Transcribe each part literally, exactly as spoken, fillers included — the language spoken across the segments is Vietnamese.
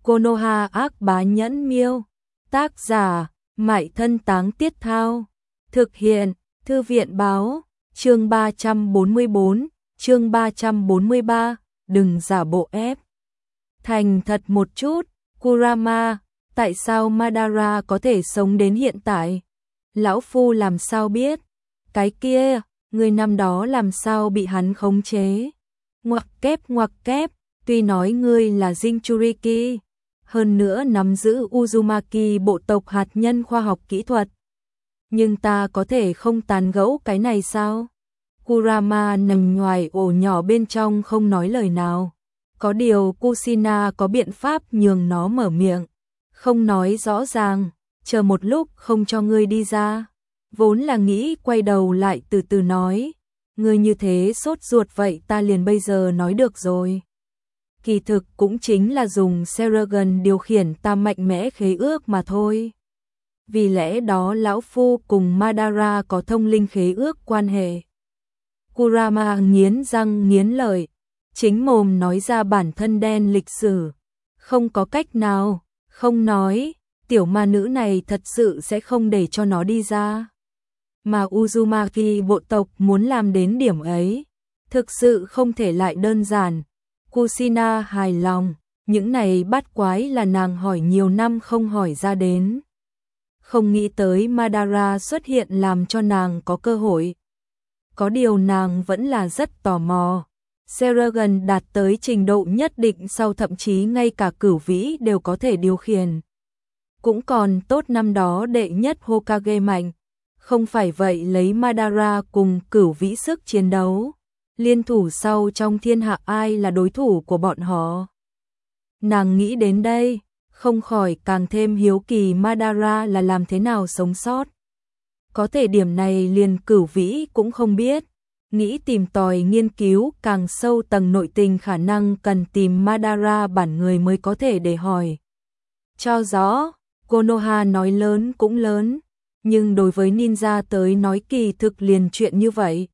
Konoha ác bá nhẫn miêu. Tác giả, Mại Thân Táng Tiết Thao. Thực hiện, Thư viện báo, chương ba trăm bốn mươi bốn, chương ba trăm bốn mươi ba, đừng giả bộ ép. Thành thật một chút, Kurama, tại sao Madara có thể sống đến hiện tại? Lão Phu làm sao biết? Cái kia, người năm đó làm sao bị hắn khống chế? Ngoặc kép ngoặc kép, tuy nói ngươi là Jinchuriki, hơn nữa nắm giữ Uzumaki bộ tộc hạt nhân khoa học kỹ thuật. Nhưng ta có thể không tán gẫu cái này sao? Kurama nằm ngoài ổ nhỏ bên trong không nói lời nào. Có điều Kushina có biện pháp nhường nó mở miệng. Không nói rõ ràng, chờ một lúc không cho ngươi đi ra. Vốn là nghĩ quay đầu lại từ từ nói. Ngươi như thế sốt ruột vậy ta liền bây giờ nói được rồi. Kỳ thực cũng chính là dùng Seragon điều khiển ta mạnh mẽ khế ước mà thôi. Vì lẽ đó lão phu cùng Madara có thông linh khế ước quan hệ. Kurama nghiến răng nghiến lợi, chính mồm nói ra bản thân đen lịch sử. Không có cách nào, không nói, tiểu ma nữ này thật sự sẽ không để cho nó đi ra. Mà Uzumaki bộ tộc muốn làm đến điểm ấy, thực sự không thể lại đơn giản. Kushina hài lòng, những này bắt quái là nàng hỏi nhiều năm không hỏi ra đến. Không nghĩ tới Madara xuất hiện làm cho nàng có cơ hội. Có điều nàng vẫn là rất tò mò. Seragon đạt tới trình độ nhất định sau thậm chí ngay cả cửu vĩ đều có thể điều khiển. Cũng còn tốt năm đó đệ nhất Hokage mạnh. Không phải vậy lấy Madara cùng cửu vĩ sức chiến đấu. Liên thủ sau trong thiên hạ ai là đối thủ của bọn họ. Nàng nghĩ đến đây, không khỏi càng thêm hiếu kỳ Madara là làm thế nào sống sót. Có thể điểm này liền cửu vĩ cũng không biết. Nghĩ tìm tòi nghiên cứu càng sâu tầng nội tình khả năng cần tìm Madara bản người mới có thể để hỏi. Cho rõ, Konoha nói lớn cũng lớn, nhưng đối với ninja tới nói kỳ thực liền chuyện như vậy.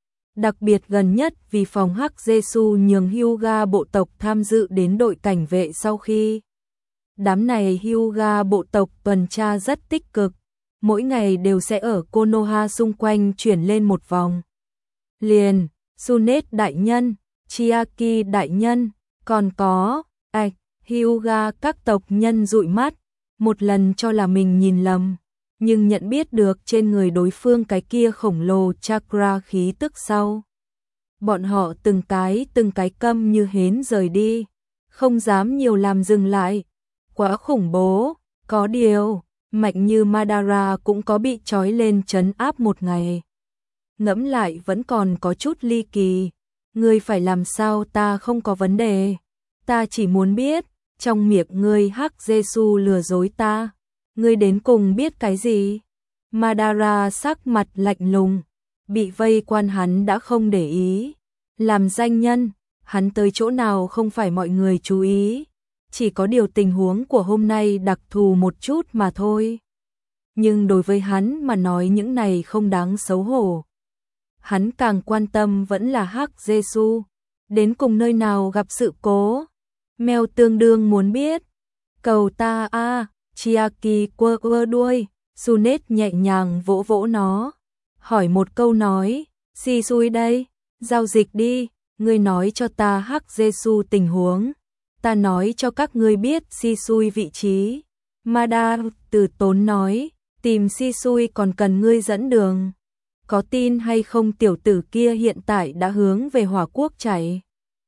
Đặc biệt gần nhất vì phòng Hắc Jesu nhường Hyuga bộ tộc tham dự đến đội cảnh vệ sau khi. Đám này Hyuga bộ tộc tuần tra rất tích cực, mỗi ngày đều sẽ ở Konoha xung quanh chuyển lên một vòng. Liền, Sunet đại nhân, Chiaki đại nhân, còn có, ạch, Hyuga các tộc nhân dụi mắt, một lần cho là mình nhìn lầm. Nhưng nhận biết được trên người đối phương cái kia khổng lồ chakra khí tức sau. Bọn họ từng cái từng cái câm như hến rời đi, không dám nhiều làm dừng lại. Quá khủng bố, có điều, mạnh như Madara cũng có bị trói lên trấn áp một ngày. Ngẫm lại vẫn còn có chút ly kỳ, ngươi phải làm sao ta không có vấn đề. Ta chỉ muốn biết, trong miệng ngươi Hắc Jesu lừa dối ta. Ngươi đến cùng biết cái gì? Madara sắc mặt lạnh lùng, bị vây quan hắn đã không để ý. Làm danh nhân, hắn tới chỗ nào không phải mọi người chú ý. Chỉ có điều tình huống của hôm nay đặc thù một chút mà thôi. Nhưng đối với hắn mà nói những này không đáng xấu hổ. Hắn càng quan tâm vẫn là Hắc Jesu. Đến cùng nơi nào gặp sự cố. Mèo tương đương muốn biết. Cầu ta a à. Chiaki quơ quơ đuôi, Sunet nhẹ nhàng vỗ vỗ nó, hỏi một câu nói, Shisui đây, giao dịch đi, ngươi nói cho ta Hắc Jesu tình huống, ta nói cho các ngươi biết Shisui vị trí. Madara từ tốn nói, tìm Shisui còn cần ngươi dẫn đường, có tin hay không tiểu tử kia hiện tại đã hướng về Hỏa Quốc chạy.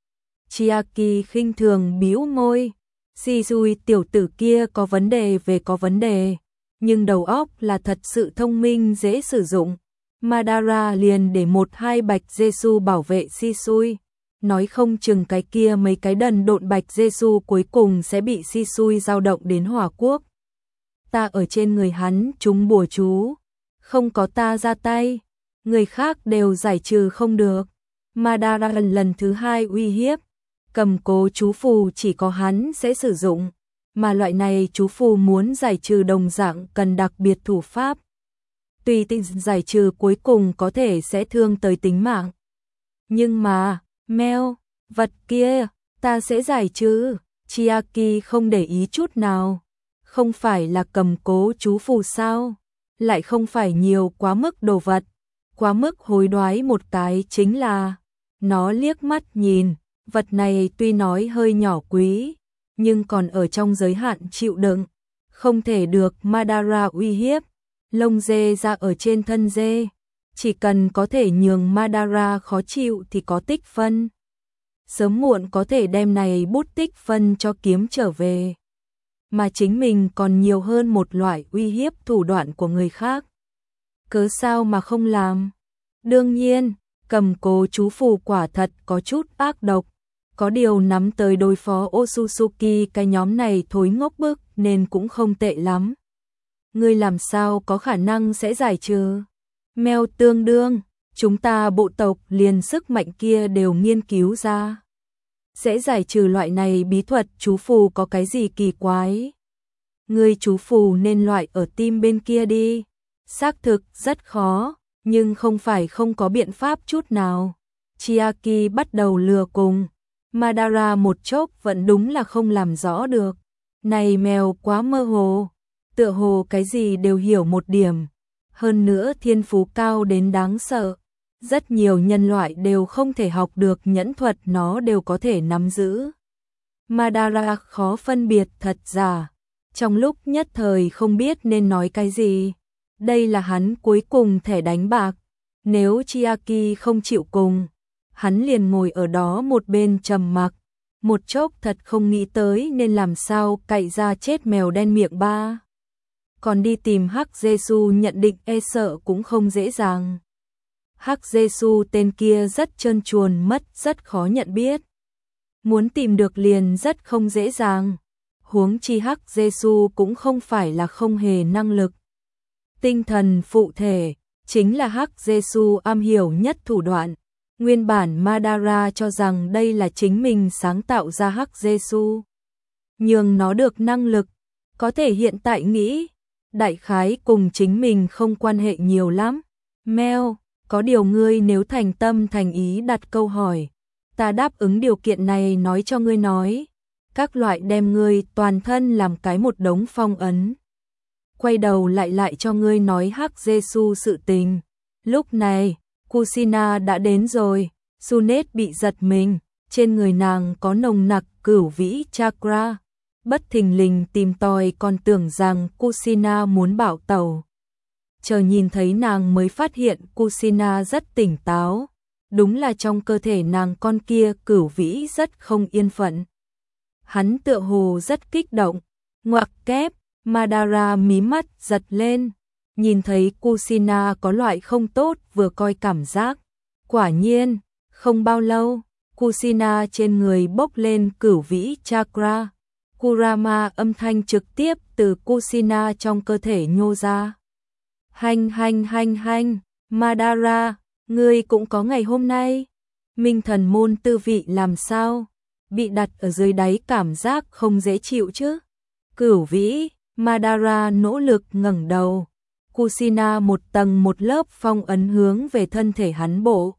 Chiaki khinh thường bĩu môi. Shisui tiểu tử kia có vấn đề về có vấn đề, nhưng đầu óc là thật sự thông minh dễ sử dụng. Madara liền để một hai bạch Jesu bảo vệ Shisui, nói không chừng cái kia mấy cái đần độn bạch Jesu cuối cùng sẽ bị Shisui dao động đến Hỏa Quốc. Ta ở trên người hắn trúng bùa chú, không có ta ra tay, người khác đều giải trừ không được. Madara lần thứ hai uy hiếp. Cầm cố chú phù chỉ có hắn sẽ sử dụng, mà loại này chú phù muốn giải trừ đồng dạng cần đặc biệt thủ pháp. Tùy tình giải trừ cuối cùng có thể sẽ thương tới tính mạng. Nhưng mà, mèo, vật kia, ta sẽ giải trừ. Chiaki không để ý chút nào. Không phải là cầm cố chú phù sao? Lại không phải nhiều quá mức đồ vật. Quá mức hối đoái một cái chính là, nó liếc mắt nhìn, vật này tuy nói hơi nhỏ quý, nhưng còn ở trong giới hạn chịu đựng, không thể được Madara uy hiếp. Lông dê ra ở trên thân dê, chỉ cần có thể nhường Madara khó chịu thì có tích phân. Sớm muộn có thể đem này bút tích phân cho kiếm trở về. Mà chính mình còn nhiều hơn một loại uy hiếp thủ đoạn của người khác. Cớ sao mà không làm? Đương nhiên, cầm cố chú phù quả thật có chút ác độc. Có điều nắm tới đối phó Otsutsuki cái nhóm này thối ngốc bức nên cũng không tệ lắm. Ngươi làm sao có khả năng sẽ giải trừ? Mèo tương đương, chúng ta bộ tộc liền sức mạnh kia đều nghiên cứu ra. Sẽ giải trừ loại này bí thuật chú phù có cái gì kỳ quái? Ngươi chú phù nên loại ở tim bên kia đi. Xác thực rất khó, nhưng không phải không có biện pháp chút nào. Chiaki bắt đầu lừa cùng. Madara một chốc vẫn đúng là không làm rõ được. Này mèo quá mơ hồ. Tựa hồ cái gì đều hiểu một điểm. Hơn nữa thiên phú cao đến đáng sợ. Rất nhiều nhân loại đều không thể học được nhẫn thuật, nó đều có thể nắm giữ. Madara khó phân biệt thật giả. Trong lúc nhất thời không biết nên nói cái gì. Đây là hắn cuối cùng thẻ đánh bạc. Nếu Chiaki không chịu cùng, hắn liền ngồi ở đó một bên trầm mặc. Một chốc thật không nghĩ tới nên làm sao cậy ra chết mèo đen miệng ba. Còn đi tìm Hắc Giêsu nhận định e sợ cũng không dễ dàng. Hắc Giêsu tên kia rất trơn truồn mất, rất khó nhận biết. Muốn tìm được liền rất không dễ dàng. Huống chi Hắc Giêsu cũng không phải là không hề năng lực. Tinh thần phụ thể chính là Hắc Giêsu am hiểu nhất thủ đoạn. Nguyên bản Madara cho rằng đây là chính mình sáng tạo ra Hắc Giêsu, nhưng nó được năng lực, có thể hiện tại nghĩ, đại khái cùng chính mình không quan hệ nhiều lắm. Mèo, có điều ngươi nếu thành tâm thành ý đặt câu hỏi, ta đáp ứng điều kiện này nói cho ngươi nói, các loại đem ngươi toàn thân làm cái một đống phong ấn. Quay đầu lại lại cho ngươi nói Hắc Giêsu sự tình. Lúc này, Kushina đã đến rồi. Tsunade bị giật mình, trên người nàng có nồng nặc cửu vĩ chakra. Bất thình lình tìm tòi còn tưởng rằng Kushina muốn bảo tẩu. Chờ nhìn thấy nàng mới phát hiện Kushina rất tỉnh táo. Đúng là trong cơ thể nàng con kia cửu vĩ rất không yên phận. Hắn tựa hồ rất kích động, ngoặc kép. Madara mí mắt giật lên, nhìn thấy Kushina có loại không tốt vừa coi cảm giác. Quả nhiên, không bao lâu, Kushina trên người bốc lên cửu vĩ chakra. Kurama âm thanh trực tiếp từ Kushina trong cơ thể nhô ra. Hành hành hành hành, Madara, ngươi cũng có ngày hôm nay. Minh thần môn tư vị làm sao? Bị đặt ở dưới đáy cảm giác không dễ chịu chứ? Cửu vĩ. Madara nỗ lực ngẩng đầu. Kushina một tầng một lớp phong ấn hướng về thân thể hắn bộ.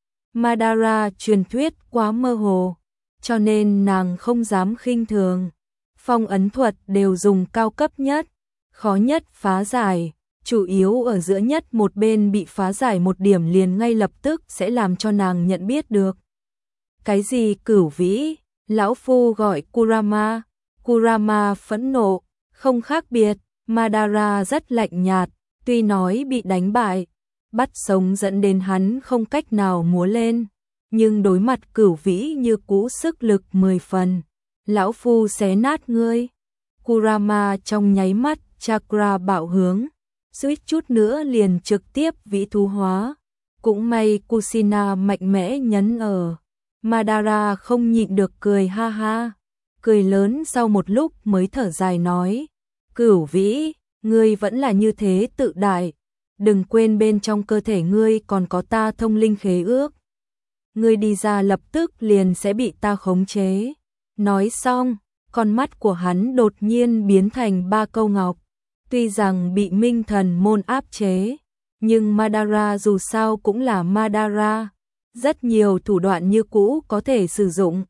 Madara truyền thuyết quá mơ hồ, cho nên nàng không dám khinh thường. Phong ấn thuật đều dùng cao cấp nhất, khó nhất phá giải, chủ yếu ở giữa nhất một bên bị phá giải một điểm liền ngay lập tức sẽ làm cho nàng nhận biết được. Cái gì cửu vĩ? Lão phu gọi Kurama. Kurama phẫn nộ. Không khác biệt, Madara rất lạnh nhạt, tuy nói bị đánh bại, bắt sống dẫn đến hắn không cách nào múa lên, nhưng đối mặt cửu vĩ như cũ sức lực mười phần. Lão phu xé nát ngươi. Kurama trong nháy mắt chakra bạo hướng, suýt chút nữa liền trực tiếp vĩ thú hóa. Cũng may Kushina mạnh mẽ nhấn ở. Madara không nhịn được cười ha ha. Cười lớn sau một lúc mới thở dài nói, cửu vĩ, ngươi vẫn là như thế tự đại, đừng quên bên trong cơ thể ngươi còn có ta thông linh khế ước. Ngươi đi ra lập tức liền sẽ bị ta khống chế. Nói xong, con mắt của hắn đột nhiên biến thành ba câu ngọc. Tuy rằng bị minh thần môn áp chế, nhưng Madara dù sao cũng là Madara. Rất nhiều thủ đoạn như cũ có thể sử dụng.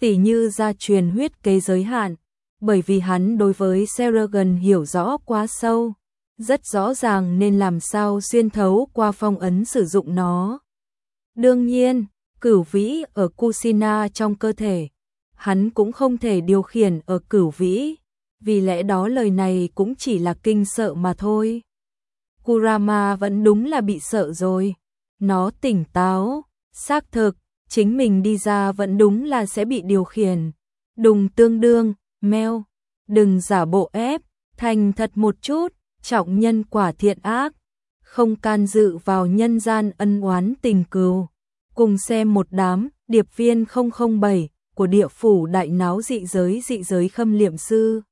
Tỉ như gia truyền huyết kế giới hạn, bởi vì hắn đối với Seragon hiểu rõ quá sâu, rất rõ ràng nên làm sao xuyên thấu qua phong ấn sử dụng nó. Đương nhiên, cửu vĩ ở Kusina trong cơ thể, hắn cũng không thể điều khiển ở cửu vĩ, vì lẽ đó lời này cũng chỉ là kinh sợ mà thôi. Kurama vẫn đúng là bị sợ rồi, nó tỉnh táo, xác thực, chính mình đi ra vẫn đúng là sẽ bị điều khiển. Đùng tương đương, meo, đừng giả bộ ép, thành thật một chút, trọng nhân quả thiện ác, không can dự vào nhân gian ân oán tình cừu. Cùng xem một đám điệp viên không không bảy của địa phủ đại náo dị giới dị giới khâm liệm sư.